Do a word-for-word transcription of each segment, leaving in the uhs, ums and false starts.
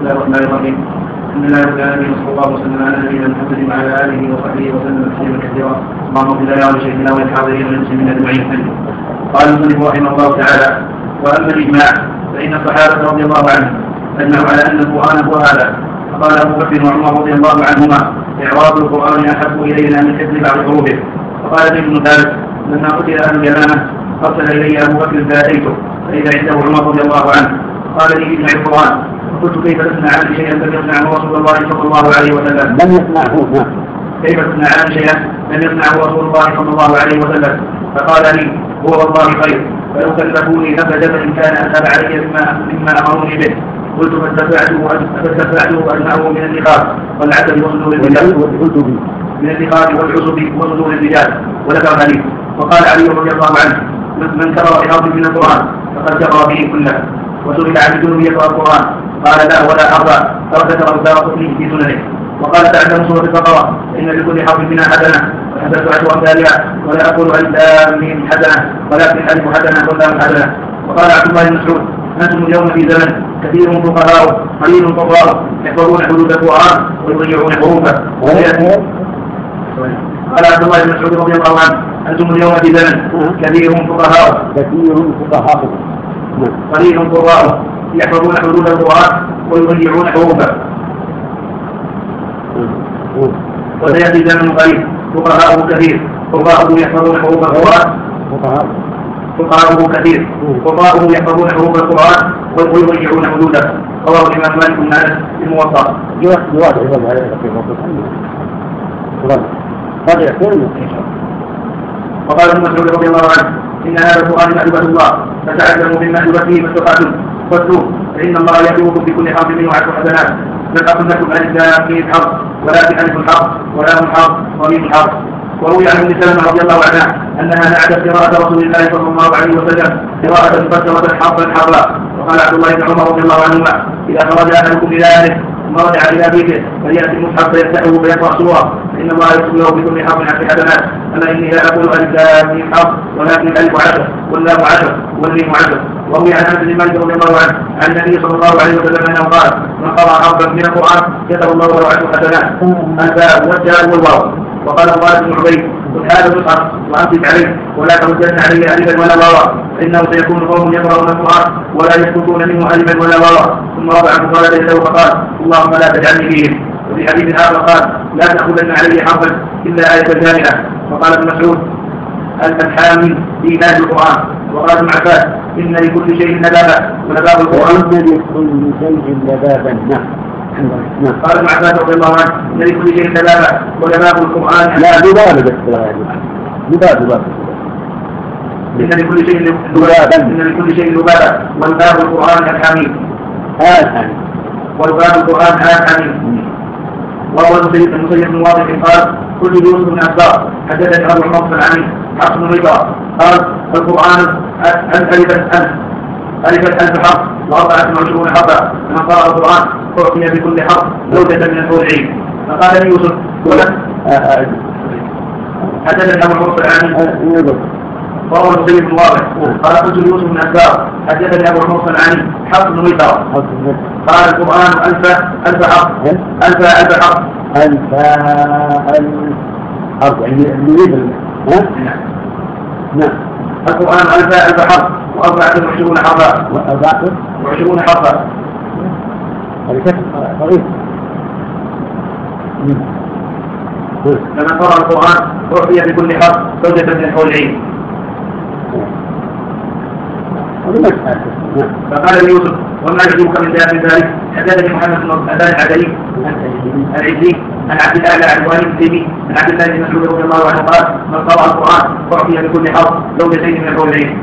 بسم الله الرحمن الرحيم. الحمد لله رب العالمين وصلى الله وسلم على نبينا محمد وعلى اله وصحبه وسلم تسليما كثيرا. اللهم صل على شيخنا والحاضرين والمسلمين اجمعين. قال المصنف رحمه الله تعالى: واما الاجماع فان الصحابه رضي الله عنهم اجمعوا على ان القران هو هذا. فقال ابو بكر وعمر رضي الله عنهما: اعراض القران احب الينا من حفظ بعض حروفه. وقال زيد بن ثابت: لما قتل اهل اليمامه ارسل الي ابو بكر فاتيته فاذا عنده عمر رضي الله عنه قال لي: اجمع القران. قلت: كيف تصنع عنه شيئا لم يصنعه رسول الله صلى الله عليه وسلم؟ لم يصنعه. كيف تصنع عنه شيئا لم يصنعه رسول الله صلى الله عليه وسلم؟ فقال لي: هو والله خير، فلو كلفوني نفى جبل كان اسهل علي مما مما امروني به. قلت: فاستدفعته واجمعه من النقاب والعسل وصدور الرجال من النقاب والعصب وصدور الرجال. وذكر الحديث. وقال علي رضي الله عنه: من كرر بحرف من القران فقد كفر به كله. وسئل عن الجنوب يقرا القران قال: لا ولا ارضى. او ذكر الدارقطني في سننه. وقال: تعلم سوره البقره ان لكل حرف منها حسنه وحسنه عشر امثالها، ولا اقول الف لام حسنه ولكن الف حسنه واللام حسنه. وقال عبد الله بن مسعود: انتم اليوم في زمن كثير فقهاء قليل قضاء يحفظون حدود القران ويضيعون حروفه. قال عبد الله بن مسعود رضي الله عنه: انتم اليوم في زمن كثير فقهاء كثير فقهاء قليل قضاء يحفظون حدود القران ويضيعون حروفه. وسيأتي زمن قريب فقهاءه كثير قضاءه يحفظون حروف القرآن فقهاءه كثير قضاءه يحفظون حروف القرآن ويضيعون حدوده. رواه الإمام مالك بن أنس في الموطأ. وقال ابن مسعود رضي الله عنه: إن هذا القرآن مأدبة الله فتعلموا من مأدبته ما استطعتم واتلوه فإن الله يأتوكم بكل حرف منه عشر حسنات. لم أقل لكم ألف لام ميم حرف ولكن ألف حرف ولام حرف وميم حرف. وروي عن ام سلمة رضي الله عنها أنها نعت قراءة رسول الله صلى الله عليه وسلم قراءة مفسرة حرفا حرفا. وقال عبد الله بن عمر رضي الله عنهما: إذا خرج أحدكم إلى أهله ثم رجع إلى بيته فليأتي المصحف فيفتحه فيقرأ سورة فإن الله يكتب له بكل حرف عشر حسنات. أما إني لا أقول ألف لام ميم حرف ولكن ألف عشر واللام عشر والميم عشر. وروي عن انس بن مالك رضي الله عنه عن النبي صلى الله عليه وسلم انه قال: من قرأ حرفا من القرآن كتب الله له عشر حسنات الباء والتاء والواو. وقال الله بن عبيد: قل هذا المصحف وامسك عليه ولا تردن عليه الفا ولا واوا فانه سيكون قوم يقرؤون القرآن ولا يسقطون منه الفا ولا واوا. ثم رفع فقال يده فقال: اللهم لا تجعلني فيهم. وفي حديث اخر قال: لا تاخذن عليه حرفا الا آية جامعة. وقال ابن مسعود: الحامي في نهج القرآن. وقال ابن عباس: إن لكل شيء نبابا ونباب القرآن إن لكل شيء نبابا. نعم. قال ابن عباس رضي الله عنه: إن لكل شيء نبابا ونباب القرآن لا نباب نباب نباب إن لكل شيء نبابا إن لكل شيء نبابا ونباب القرآن الحميد الحميد ونباب القرآن الحميد. وهو المسيب بن واضح قال: كل يوسف بن أسباب حدثني أبو عمر العميد حفص بن رضا قال: القرآن ألفت ألف ألفت ألف حرف وأربعة وعشرون حرفا. من قرأ القرآن أعطي بكل حرف زوجة من الحور العين. فقال لي يوسف: ولد حدثني أبو عمر العميد وهو المسيب بن واضح قال: قلت يوسف بن أسباب حدثني أبو عمر العميد حفص بن رضا قال: القرآن ألف ألف حرف ألف ألف حرف ألف ألف حرف يعني نريد. نعم. القرآن ألف ألف حرف وأربعة وعشرون حرفا وأربعة وعشرون حرفا. هذا كتب صغير. لما قرأ القرآن أعطي بكل حرف زوجة من الحور العين. فقال يوسف: وما يعجبك من ذلك؟ حدثني محمد بن أبان العدلي العزي عن عبد الله العدواني التيمي عن عبد الله بن مسعود رضي الله عنه قال: من قرأ القرآن أعطي بكل حرف زوجتين من الحور العين.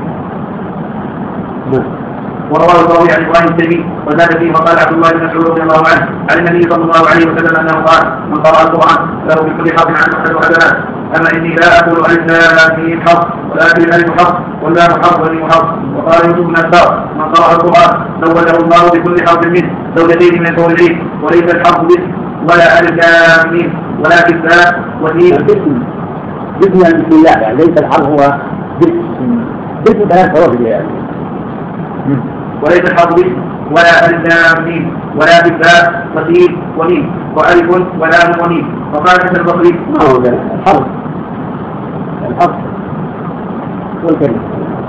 ورواه الراوي عن ابراهيم التيمي وزاد فيه وقال عبد الله بن مسعود رضي الله عنه عن النبي صلى الله عليه وسلم انه قال: من قرأ القرآن له بكل حرف عشر حسنات. اما اني لا اقول الف لام ميم حرف ولكن الالف حرف واللام حرف والميم حرف. وقال يوسف بن أسباب: من قرأ القرآن زوجه الله بكل حرف منه زوجتين من الحور العين. وليس الحرف باسم ولا الف لام ميم ولكن باء وميم باسم باسم بسم الله يعني ليس الحرف هو باسم باسم ثلاث حروف يعني. وليس الحرف باسم ولا ألف لام ميم ولا بالباء وسين وميم وألف ولام وميم. وقال حسن البصري ما هو الحرف الحرف والكلمة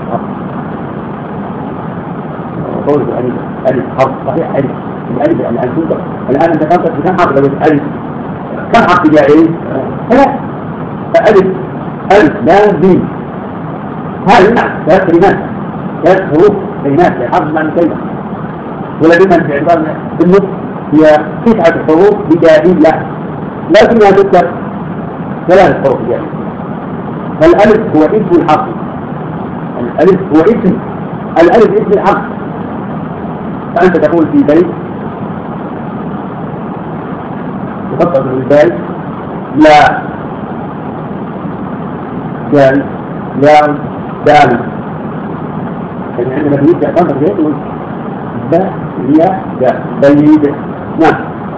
قول ألف ألف حرف صحيح ألف الألف الآن الآن أنت تنطق بكم حرف لو ألف كم حرف جائز؟ ثلاث فألف ألف لام ميم هذه نعم ثلاث كلمات ثلاث حروف كلمات حرف معنى كلمة ولكن في اعتبارنا بالنص هي تسعة حروف بدائية لكنها تذكر ثلاث حروف بدائية. فالألف هو اسم الحرف الألف هو اسم الألف اسم الحرف. فأنت تقول في بيت تفضل في البيت لا دال لام دال يعني عندنا في البيت تنطق بيت باء هي باء بيد نعم.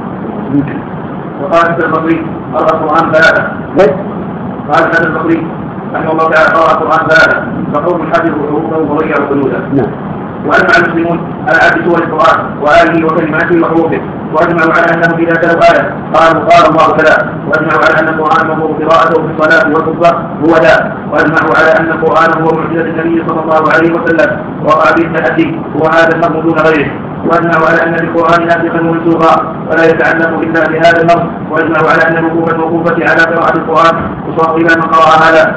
وقال حسن البصري قرأ القرآن ثلاثة. قال حسن البصري رحمه الله تعالى قرأ القرآن ثلاثة فقوم حفظوا حروفه وغيروا حدوده. نعم. وأجمع المسلمون على عد سور القرآن وآله وكلماته وحروفه وأجمعوا على أنه إذا تلوا آية قالوا قال الله كذا. وأجمعوا على أن القرآن مأمور قراءته في الصلاة والخطبة هو ذا. وأجمعوا على أن القرآن هو معجزة النبي صلى الله عليه وسلم وقع به التحدي وهذا الأمر دون غيره. وأجمعوا على أن للقرآن ناسخا ومنسوخا ولا يتعلق إلا بهذا الأمر. وأجمعوا على أن الوقوف الموقوفة على قراءة القرآن تصاب إلى من قرأ هذا.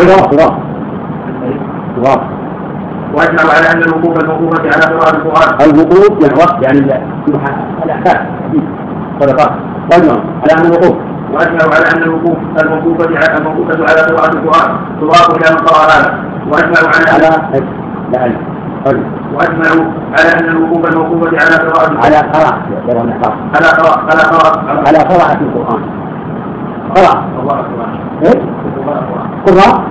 وأجمعوا على أن الوقوف الموقوفة على قراءة القرآن الوقوف يعني وقت يعني الأحكام صدقات. وأجمعوا على أن الوقوف وأجمعوا على أن الوقوف الموقوفة على الموقوفة على قراءة القرآن تضاف إلى من قرأ هذا. وأجمعوا على على وأجمعوا على أن الوقوف الموقوفة على قراءة على قراءة على قراءة على قراءة على قراءة القرآن قراءة إيه قراءة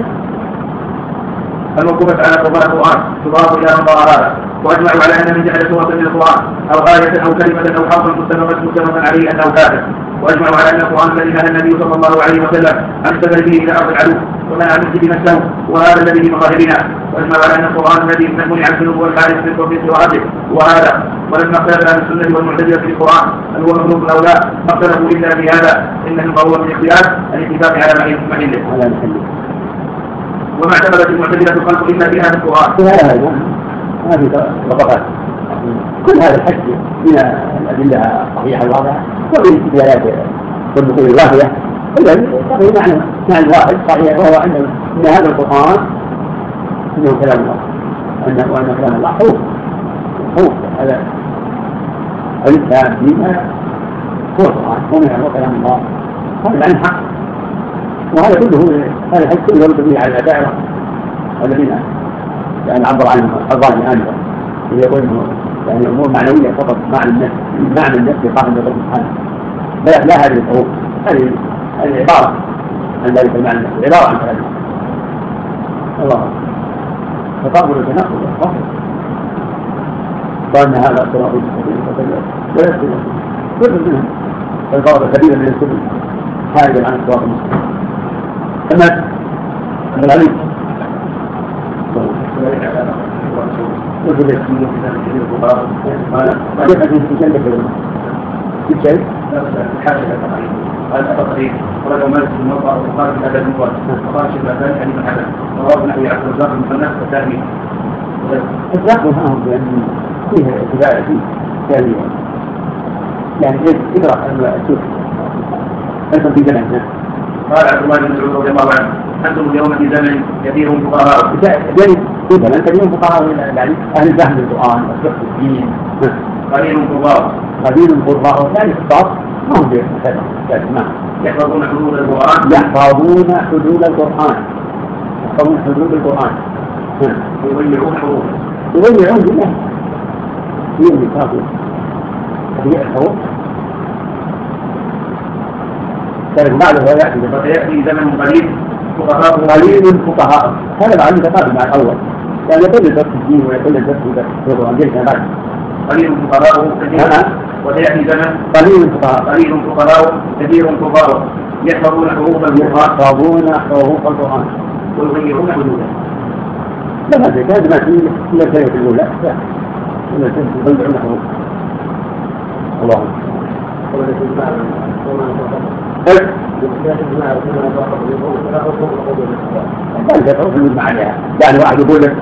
الموقوفة على قراءة القرآن تضاف إلى من قرأ هذا. وأجمعوا على أن من جعل سورة من القرآن أو آية أو كلمة أو حرفا متفقا عليه أنه كافر. وأجمعوا على أن القرآن الذي نهى النبي صلى الله عليه وسلم أن يستدل به إلى أرض العدو ومنع المسجد نفسه وهذا الذي في مظاهرنا. وأجمعوا على أن القرآن الذي منع الذنوب والحادث في قراءته وهذا. ولما اختلف أهل السنة والمعتزلة في القرآن هل هو مخلوق أو لا ما اختلفوا إلا في هذا إنه هو من اختلاف الاتفاق على محله. وما اعتمدت المعتزلة الخلق إلا في هذا القرآن. ما في وقفات كل هذا الحج من الأدلة الصحيحة الواضحة ومن الاستدلالات والنقول الواهية إذا تقريبا معنى معنى واحد صحيح وهو أن إن هذا القرآن إنه كلام الله وأنه وأن كلام الله حروف حروف هذا الإسلام ديننا هو القرآن ومنه كلام الله هذا معنى حق. وهذا كله هذا الحج كله يرد به على الأشاعرة والذين يعني عبر عنه الظاهر آنفا يقول إنه يعني أمور معنوية فقط معنى النفس معنى النفس قائم بالله سبحانه لا لا هذه الحروف هذه هذه عبارة عن ذلك المعنى النفس عبارة عن كلام الله تقابل التناقض والفصل وأن هذا صراط مستقيم ولا يستطيع كل منهم فالقرب كبيرا من الكل خارجا عن الصراط المستقيم. أما العليم وجد في كتاب كثير الفقهاء ما يحدث في جنة في شيء حاجة هذا تقريب ولو مالك الموقع وقال في هذا الموقع وقال شيخ الأذان حديث الحسن ورواه نحو عبد الرزاق المصنف والتهمي. الرزاق معهم بأن فيه اتباع فيه ثانية يعني إدراك أن السوق أيضا في زمن. قال عبد الله بن مسعود رضي الله عنه أنتم اليوم في زمن كثير فقهاء يعني في زمن كثير فقهاء يعني أهل فهم القرآن وفقه الدين قليل قراء قليل قراء يعني الصوت ما هم بهذا يحفظون حدود القرآن يحفظون حدود القرآن يحفظون حدود القرآن ويضيعون حروفه يضيعون بالله يوم يكافئ تضييع الحروف كان بعده ويأتي فسيأتي زمن قليل فقهاء قليل فقهاء هذا بعد تقابل مع الأول يعني يقول الدرس الدين ويقول الدرس في القرآن جيد بعد قليل فقهاء وسيأتي زمن قليل فقهاء قليل فقهاء كثير فقهاء يحفظون حروف القرآن يحفظون حروف القرآن ويغيرون حدوده. لا هذا كان ما فيه إلا الكلمة الأولى يبلعونه الله ذلك تعرف المجمع عليها. يعني واحد يقول لك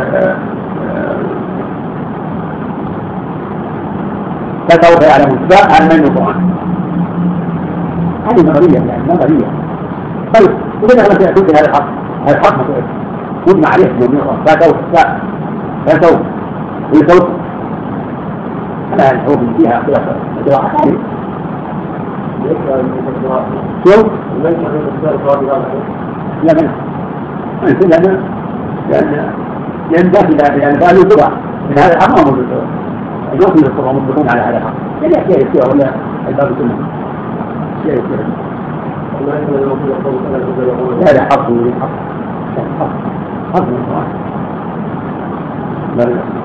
فسوف يعلمون عن من القرآن، هذه نظرية يعني نظرية. طيب إذا كانت تأكل هذا الحق، هذا الحق يجمع عليه من القرآن فسوف فسوف ويسوف هذا الحروف فيها خلاف قراءة ثانية. شوف لا منع منع لأن لأن لأن ذات يعني قالوا سبع من هذا الحق ما موجود الجوف من القرآن مطلقون على هذا الحق يعني أشياء يسير ولا الباب السنة أشياء يسير هذا حق حق حق حق من القرآن.